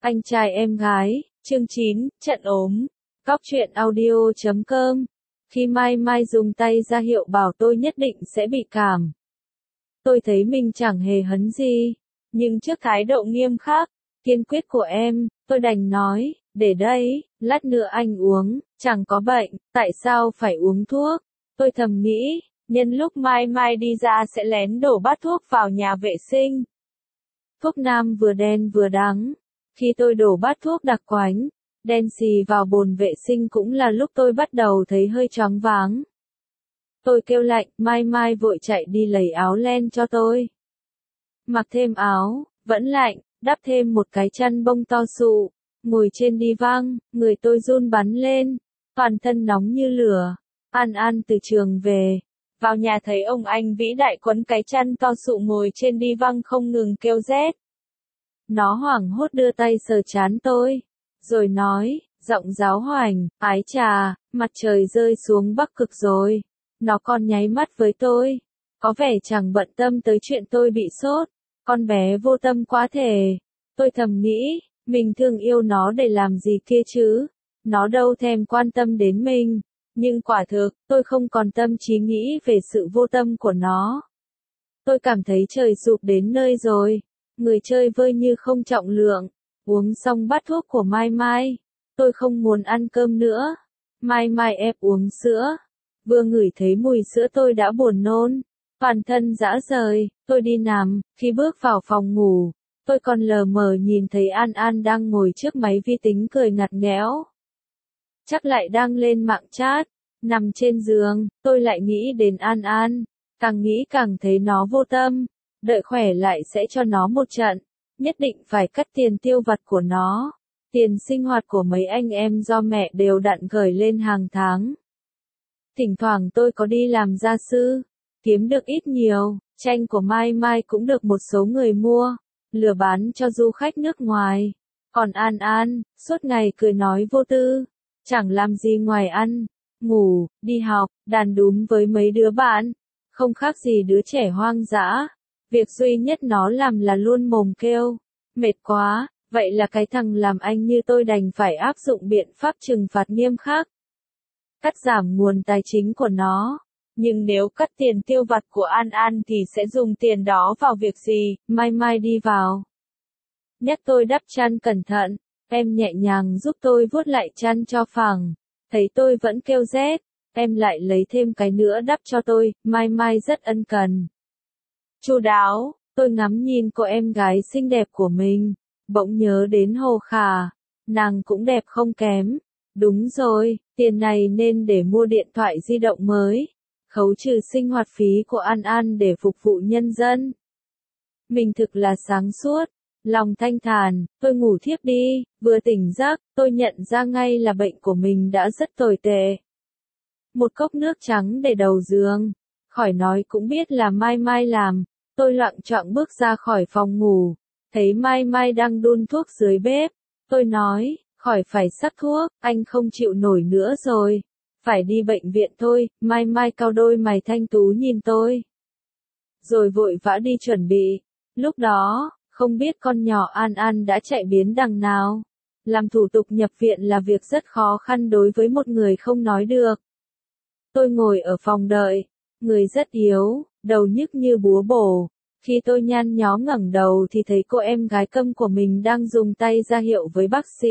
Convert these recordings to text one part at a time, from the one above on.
Anh trai em gái, chương 9, trận ốm. Góc truyện audio.com. Khi Mai Mai dùng tay ra hiệu bảo tôi nhất định sẽ bị cảm. Tôi thấy mình chẳng hề hấn gì, nhưng trước thái độ nghiêm khắc, kiên quyết của em, tôi đành nói, để đây, lát nữa anh uống, chẳng có bệnh, tại sao phải uống thuốc? Tôi thầm nghĩ, nhân lúc Mai Mai đi ra sẽ lén đổ bát thuốc vào nhà vệ sinh. Thuốc nam vừa đen vừa đắng. Khi tôi đổ bát thuốc đặc quánh, đen xì vào bồn vệ sinh cũng là lúc tôi bắt đầu thấy hơi choáng váng. Tôi kêu lạnh, Mai Mai vội chạy đi lấy áo len cho tôi. Mặc thêm áo, vẫn lạnh, đắp thêm một cái chăn bông to sụ, ngồi trên đi văng, người tôi run bắn lên, toàn thân nóng như lửa. An An từ trường về, vào nhà thấy ông anh vĩ đại quấn cái chăn to sụ ngồi trên đi văng không ngừng kêu rét. Nó hoảng hốt đưa tay sờ trán tôi, rồi nói, giọng giáo hoành, ái chà, mặt trời rơi xuống Bắc Cực rồi. Nó còn nháy mắt với tôi, có vẻ chẳng bận tâm tới chuyện tôi bị sốt, con bé vô tâm quá thể. Tôi thầm nghĩ, mình thương yêu nó để làm gì kia chứ, nó đâu thèm quan tâm đến mình, nhưng quả thực, tôi không còn tâm trí nghĩ về sự vô tâm của nó. Tôi cảm thấy trời sụp đến nơi rồi. Người chơi vơi như không trọng lượng, uống xong bát thuốc của Mai Mai, tôi không muốn ăn cơm nữa. Mai Mai ép uống sữa, vừa ngửi thấy mùi sữa tôi đã buồn nôn, toàn thân rã rời. Tôi đi nằm, khi bước vào phòng ngủ, tôi còn lờ mờ nhìn thấy An An đang ngồi trước máy vi tính cười ngặt nghẽo. Chắc lại đang lên mạng chat. Nằm trên giường, tôi lại nghĩ đến An An, càng nghĩ càng thấy nó vô tâm. Đợi khỏe lại sẽ cho nó một trận, nhất định phải cắt tiền tiêu vặt của nó. Tiền sinh hoạt của mấy anh em do mẹ đều đặn gửi lên hàng tháng. Thỉnh thoảng tôi có đi làm gia sư, kiếm được ít nhiều, tranh của Mai Mai cũng được một số người mua, lừa bán cho du khách nước ngoài. Còn An An, suốt ngày cười nói vô tư, chẳng làm gì ngoài ăn, ngủ, đi học, đàn đúm với mấy đứa bạn, không khác gì đứa trẻ hoang dã. Việc duy nhất nó làm là luôn mồm kêu, mệt quá, vậy là cái thằng làm anh như tôi đành phải áp dụng biện pháp trừng phạt nghiêm khắc. Cắt giảm nguồn tài chính của nó, nhưng nếu cắt tiền tiêu vặt của An An thì sẽ dùng tiền đó vào việc gì? Mai Mai đi vào, nhắc tôi đắp chăn cẩn thận, em nhẹ nhàng giúp tôi vuốt lại chăn cho phẳng, thấy tôi vẫn kêu rét, em lại lấy thêm cái nữa đắp cho tôi. Mai Mai rất ân cần, chu đáo. Tôi ngắm nhìn cô em gái xinh đẹp của mình, bỗng nhớ đến Hồ Khả, nàng cũng đẹp không kém. Đúng rồi, tiền này nên để mua điện thoại di động mới, khấu trừ sinh hoạt phí của An An để phục vụ nhân dân. Mình thực là sáng suốt, lòng thanh thản. Tôi ngủ thiếp đi, vừa tỉnh giấc, tôi nhận ra ngay là bệnh của mình đã rất tồi tệ. Một cốc nước trắng để đầu giường, khỏi nói cũng biết là Mai Mai làm. Tôi loạng choạng bước ra khỏi phòng ngủ, thấy Mai Mai đang đun thuốc dưới bếp. Tôi nói, khỏi phải sắc thuốc, anh không chịu nổi nữa rồi, phải đi bệnh viện thôi. Mai Mai cau đôi mày thanh tú nhìn tôi, rồi vội vã đi chuẩn bị. Lúc đó, không biết con nhỏ An An đã chạy biến đằng nào. Làm thủ tục nhập viện là việc rất khó khăn đối với một người không nói được. Tôi ngồi ở phòng đợi, người rất yếu, đầu nhức như búa bổ. Khi tôi nhăn nhó ngẩng đầu thì thấy cô em gái câm của mình đang dùng tay ra hiệu với bác sĩ.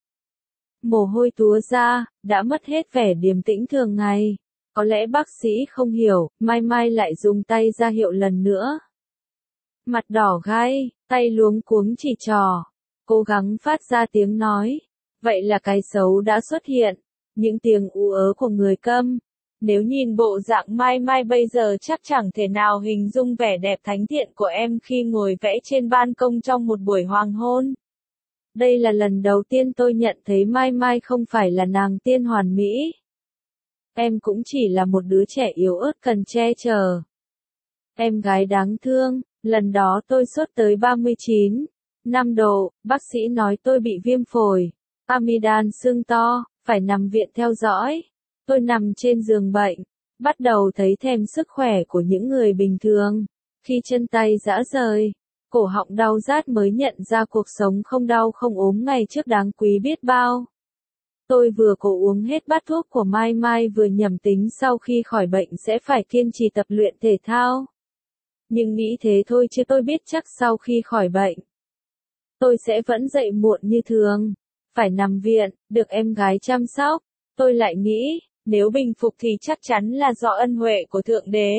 Mồ hôi túa ra, đã mất hết vẻ điềm tĩnh thường ngày. Có lẽ bác sĩ không hiểu, Mai Mai lại dùng tay ra hiệu lần nữa. Mặt đỏ gai, tay luống cuống chỉ trỏ, cố gắng phát ra tiếng nói. Vậy là cái xấu đã xuất hiện, những tiếng ú ớ của người câm. Nếu nhìn bộ dạng Mai Mai bây giờ chắc chẳng thể nào hình dung vẻ đẹp thánh thiện của em khi ngồi vẽ trên ban công trong một buổi hoàng hôn. Đây là lần đầu tiên tôi nhận thấy Mai Mai không phải là nàng tiên hoàn mỹ. Em cũng chỉ là một đứa trẻ yếu ớt cần che chở. Em gái đáng thương, lần đó tôi sốt tới 39,5 độ, bác sĩ nói tôi bị viêm phổi, amidan sưng to, phải nằm viện theo dõi. Tôi nằm trên giường bệnh, bắt đầu thấy thèm sức khỏe của những người bình thường. Khi chân tay rã rời, cổ họng đau rát mới nhận ra cuộc sống không đau không ốm ngày trước đáng quý biết bao. Tôi vừa cố uống hết bát thuốc của Mai Mai vừa nhẩm tính sau khi khỏi bệnh sẽ phải kiên trì tập luyện thể thao. Nhưng nghĩ thế thôi chứ tôi biết chắc sau khi khỏi bệnh, tôi sẽ vẫn dậy muộn như thường, phải nằm viện, được em gái chăm sóc. Tôi lại nghĩ, nếu bình phục thì chắc chắn là do ân huệ của Thượng Đế.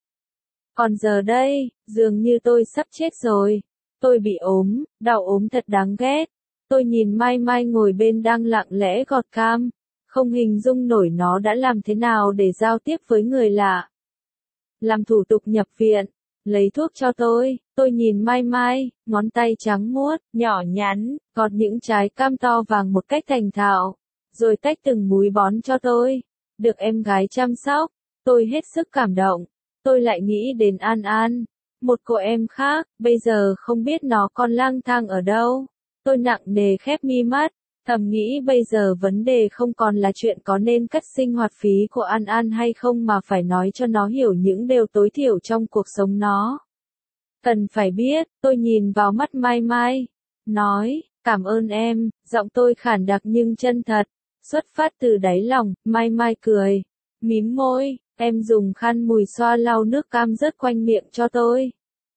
Còn giờ đây, dường như tôi sắp chết rồi. Tôi bị ốm, đau ốm thật đáng ghét. Tôi nhìn Mai Mai ngồi bên đang lặng lẽ gọt cam, không hình dung nổi nó đã làm thế nào để giao tiếp với người lạ. Làm thủ tục nhập viện, lấy thuốc cho tôi nhìn Mai Mai, ngón tay trắng muốt, nhỏ nhắn, gọt những trái cam to vàng một cách thành thạo, rồi tách từng múi bón cho tôi. Được em gái chăm sóc, tôi hết sức cảm động. Tôi lại nghĩ đến An An, một cô em khác, bây giờ không biết nó còn lang thang ở đâu. Tôi nặng nề khép mi mắt, thầm nghĩ bây giờ vấn đề không còn là chuyện có nên cắt sinh hoạt phí của An An hay không mà phải nói cho nó hiểu những điều tối thiểu trong cuộc sống nó. Cần phải biết, tôi nhìn vào mắt Mai Mai, nói, cảm ơn em, giọng tôi khản đặc nhưng chân thật, xuất phát từ đáy lòng. Mai Mai cười, mím môi, em dùng khăn mùi xoa lau nước cam rớt quanh miệng cho tôi.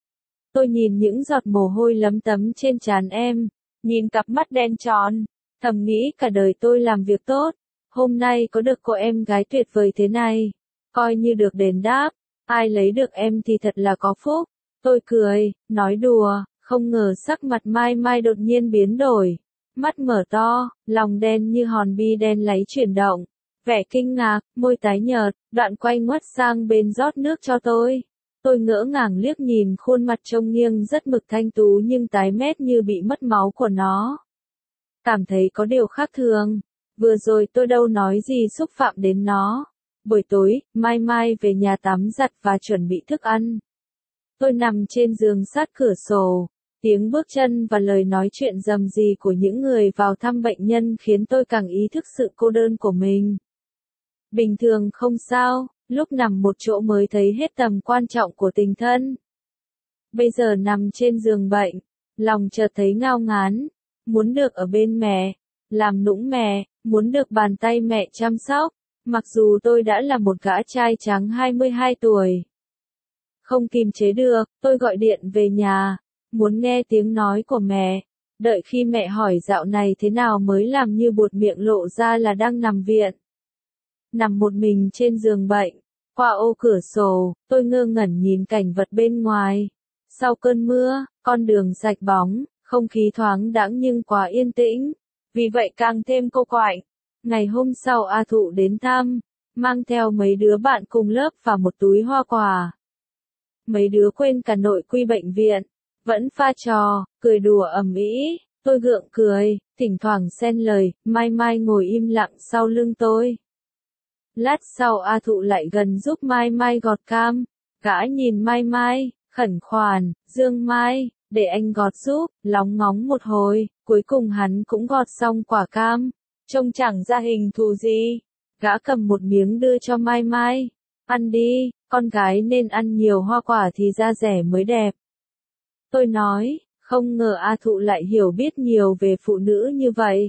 Tôi nhìn những giọt mồ hôi lấm tấm trên trán em, nhìn cặp mắt đen tròn, thầm nghĩ cả đời tôi làm việc tốt, hôm nay có được cô em gái tuyệt vời thế này, coi như được đền đáp, ai lấy được em thì thật là có phúc. Tôi cười, nói đùa, không ngờ sắc mặt Mai Mai đột nhiên biến đổi, mắt mở to, lòng đen như hòn bi đen láy chuyển động, vẻ kinh ngạc, môi tái nhợt, đoạn quay ngoắt sang bên rót nước cho tôi. Tôi ngỡ ngàng liếc nhìn khuôn mặt trông nghiêng rất mực thanh tú nhưng tái mét như bị mất máu của nó. Cảm thấy có điều khác thường, vừa rồi tôi đâu nói gì xúc phạm đến nó. Buổi tối, Mai Mai về nhà tắm giặt và chuẩn bị thức ăn. Tôi nằm trên giường sát cửa sổ, tiếng bước chân và lời nói chuyện rầm rì của những người vào thăm bệnh nhân khiến tôi càng ý thức sự cô đơn của mình. Bình thường không sao, lúc nằm một chỗ mới thấy hết tầm quan trọng của tình thân. Bây giờ nằm trên giường bệnh, lòng chợt thấy ngao ngán, muốn được ở bên mẹ, làm nũng mẹ, muốn được bàn tay mẹ chăm sóc, mặc dù tôi đã là một gã trai trắng 22 tuổi. Không kìm chế được, tôi gọi điện về nhà, muốn nghe tiếng nói của mẹ, đợi khi mẹ hỏi dạo này thế nào mới làm như buột miệng lộ ra là đang nằm viện. Nằm một mình trên giường bệnh, qua ô cửa sổ, tôi ngơ ngẩn nhìn cảnh vật bên ngoài. Sau cơn mưa, con đường sạch bóng, không khí thoáng đãng nhưng quá yên tĩnh, vì vậy càng thêm cô quạnh. Ngày hôm sau A Thụ đến thăm, mang theo mấy đứa bạn cùng lớp và một túi hoa quả. Mấy đứa quên cả nội quy bệnh viện, vẫn pha trò, cười đùa ầm ĩ, tôi gượng cười, thỉnh thoảng xen lời. Mai Mai ngồi im lặng sau lưng tôi. Lát sau A Thụ lại gần giúp Mai Mai gọt cam, gã nhìn Mai Mai, khẩn khoản, Dương Mai, để anh gọt giúp, lóng ngóng một hồi, cuối cùng hắn cũng gọt xong quả cam, trông chẳng ra hình thù gì. Gã cầm một miếng đưa cho Mai Mai, ăn đi, con gái nên ăn nhiều hoa quả thì da dẻ mới đẹp. Tôi nói, không ngờ A Thụ lại hiểu biết nhiều về phụ nữ như vậy.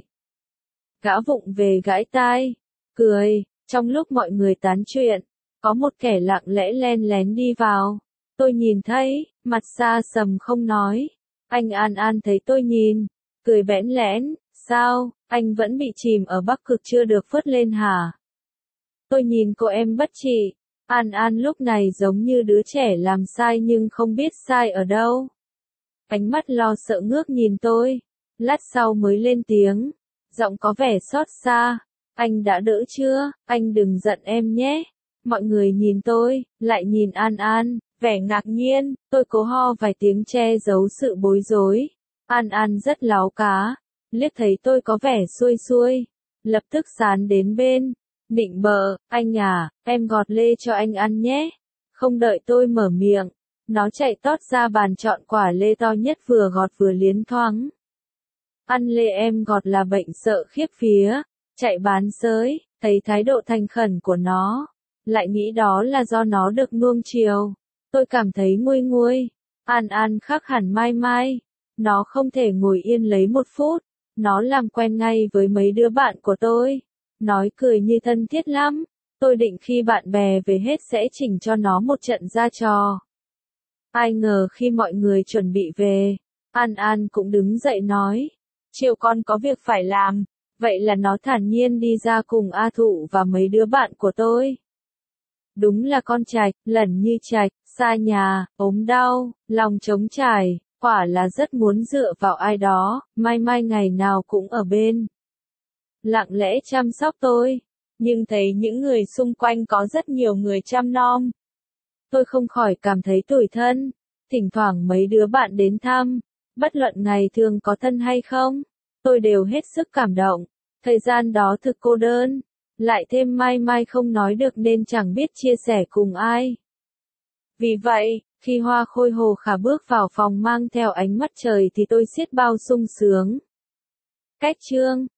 Gã vụng về gãi tai, cười, trong lúc mọi người tán chuyện, có một kẻ lặng lẽ len lén đi vào. Tôi nhìn thấy, mặt xa sầm không nói. Anh An An thấy tôi nhìn, cười bẽn lẽn, sao, anh vẫn bị chìm ở Bắc Cực chưa được phớt lên hả? Tôi nhìn cô em bất trị, An An lúc này giống như đứa trẻ làm sai nhưng không biết sai ở đâu. Ánh mắt lo sợ ngước nhìn tôi, lát sau mới lên tiếng, giọng có vẻ xót xa, anh đã đỡ chưa, anh đừng giận em nhé. Mọi người nhìn tôi, lại nhìn An An, vẻ ngạc nhiên, tôi cố ho vài tiếng che giấu sự bối rối. An An rất láo cá, liếc thấy tôi có vẻ xuôi xuôi, lập tức sán đến bên, nịnh bợ, anh à, em gọt lê cho anh ăn nhé. Không đợi tôi mở miệng, nó chạy tót ra bàn chọn quả lê to nhất vừa gọt vừa liến thoáng. Ăn lê em gọt là bệnh sợ khiếp vía, chạy bán sới, thấy thái độ thành khẩn của nó, lại nghĩ đó là do nó được nuông chiều. Tôi cảm thấy nguôi nguôi, An An khác hẳn Mai Mai. Nó không thể ngồi yên lấy một phút. Nó làm quen ngay với mấy đứa bạn của tôi. Nói cười như thân thiết lắm. Tôi định khi bạn bè về hết sẽ chỉnh cho nó một trận ra trò. Ai ngờ khi mọi người chuẩn bị về, An An cũng đứng dậy nói. Chiều con có việc phải làm. Vậy là nó thản nhiên đi ra cùng A Thụ và mấy đứa bạn của tôi. Đúng là con trạch, lẩn như trạch, xa nhà, ốm đau, lòng trống trải, quả là rất muốn dựa vào ai đó, Mai Mai ngày nào cũng ở bên. Lặng lẽ chăm sóc tôi, nhưng thấy những người xung quanh có rất nhiều người chăm nom. Tôi không khỏi cảm thấy tủi thân, thỉnh thoảng mấy đứa bạn đến thăm, bất luận ngày thường có thân hay không, tôi đều hết sức cảm động, thời gian đó thực cô đơn. Lại thêm Mai Mai không nói được nên chẳng biết chia sẻ cùng ai. Vì vậy, khi Hoa Khôi Hồ Khả bước vào phòng mang theo ánh mắt trời thì tôi xiết bao sung sướng. Cách chương